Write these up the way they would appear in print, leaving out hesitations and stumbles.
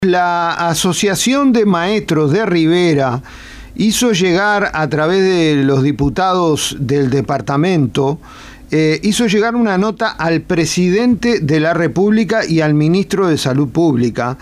La Asociación de Maestros de Rivera hizo llegar a través de los diputados del departamento, hizo llegar una nota al presidente de la República y al ministro de Salud Pública,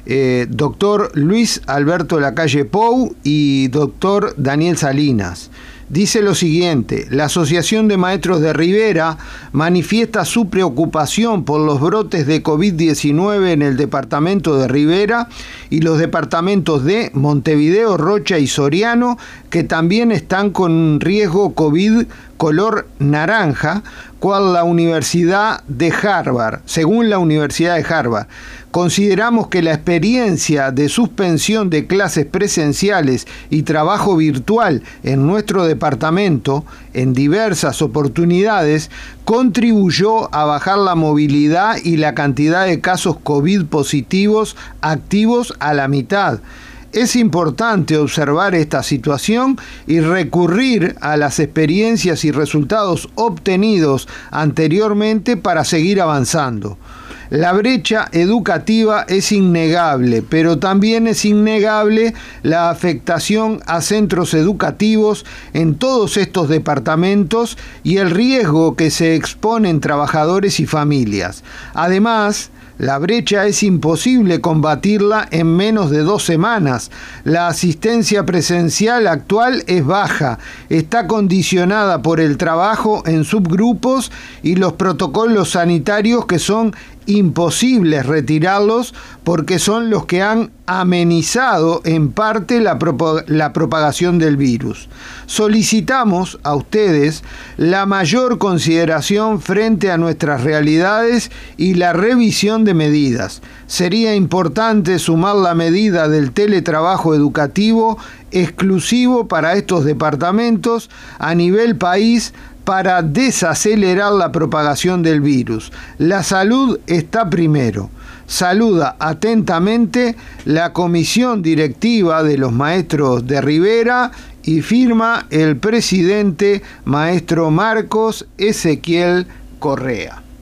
doctor Luis Alberto Lacalle Pou y doctor Daniel Salinas. Dice lo siguiente: la Asociación de Maestros de Rivera manifiesta su preocupación por los brotes de COVID-19 en el departamento de Rivera y los departamentos de Montevideo, Rocha y Soriano, que también están con un riesgo COVID color naranja, cual la Universidad de Harvard. Según la Universidad de Harvard, consideramos que la experiencia de suspensión de clases presenciales y trabajo virtual en nuestro departamento en diversas oportunidades contribuyó a bajar la movilidad y la cantidad de casos COVID positivos activos a la mitad. Es importante observar esta situación y recurrir a las experiencias y resultados obtenidos anteriormente para seguir avanzando. La brecha educativa es innegable, pero también es innegable la afectación a centros educativos en todos estos departamentos y el riesgo que se exponen trabajadores y familias. Además, la brecha es imposible combatirla en menos de 2 semanas. La asistencia presencial actual es baja, está condicionada por el trabajo en subgrupos y los protocolos sanitarios que son imposibles retirarlos porque son los que han amenizado en parte la propagación del virus. Solicitamos a ustedes la mayor consideración frente a nuestras realidades y la revisión de medidas. Sería importante sumar la medida del teletrabajo educativo exclusivo para estos departamentos a nivel país para desacelerar la propagación del virus. La salud está primero. Saluda atentamente la Comisión Directiva de los Maestros de Rivera y firma el presidente maestro Marcos Ezequiel Correa.